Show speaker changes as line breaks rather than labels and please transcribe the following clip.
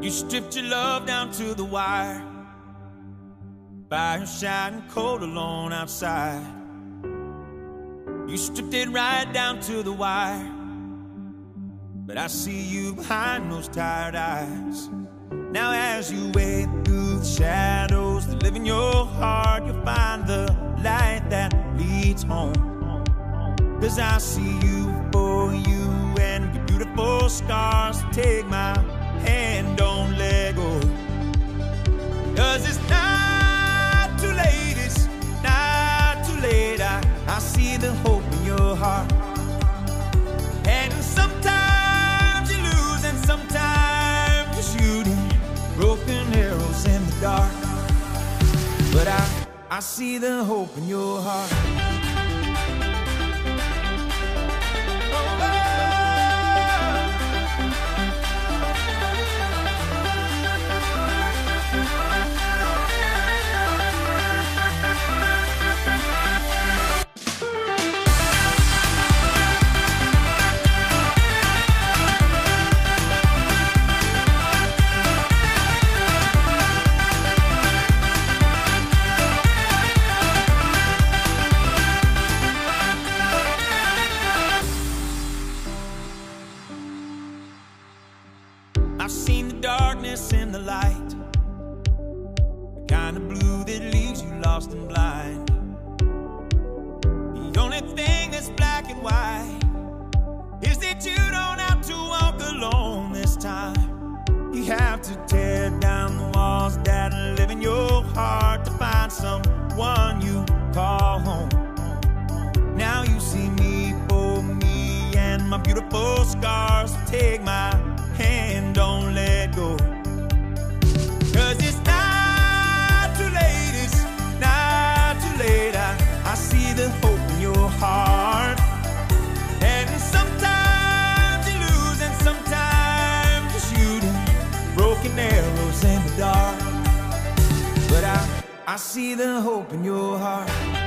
You stripped your love down to the wire. Fire shining cold alone outside. You stripped it right down to the wire. But I see you behind those tired eyes. Now as you wade through the shadows that live in your heart, you'll find the light that leads home. 'Cause I see you for you and your beautiful scars. Take my hand, don't let go. 'Cause it's not too late, it's not too late. I see the hope in your heart. And sometimes you lose and sometimes you're shooting broken arrows in the dark. But I see the hope in your heart. I've seen the darkness in the light, the kind of blue that leaves you lost and blind. The only thing that's black and white is that you don't have to walk alone this time. You have to tear down the walls that live in your heart to find someone you call home. Now you see me for me and my beautiful scars. Take my hand, don't let go. 'Cause it's not too late, it's not too late. I see the hope in your heart. And sometimes you lose and sometimes you're shooting broken arrows in the dark. But I see the hope in your heart.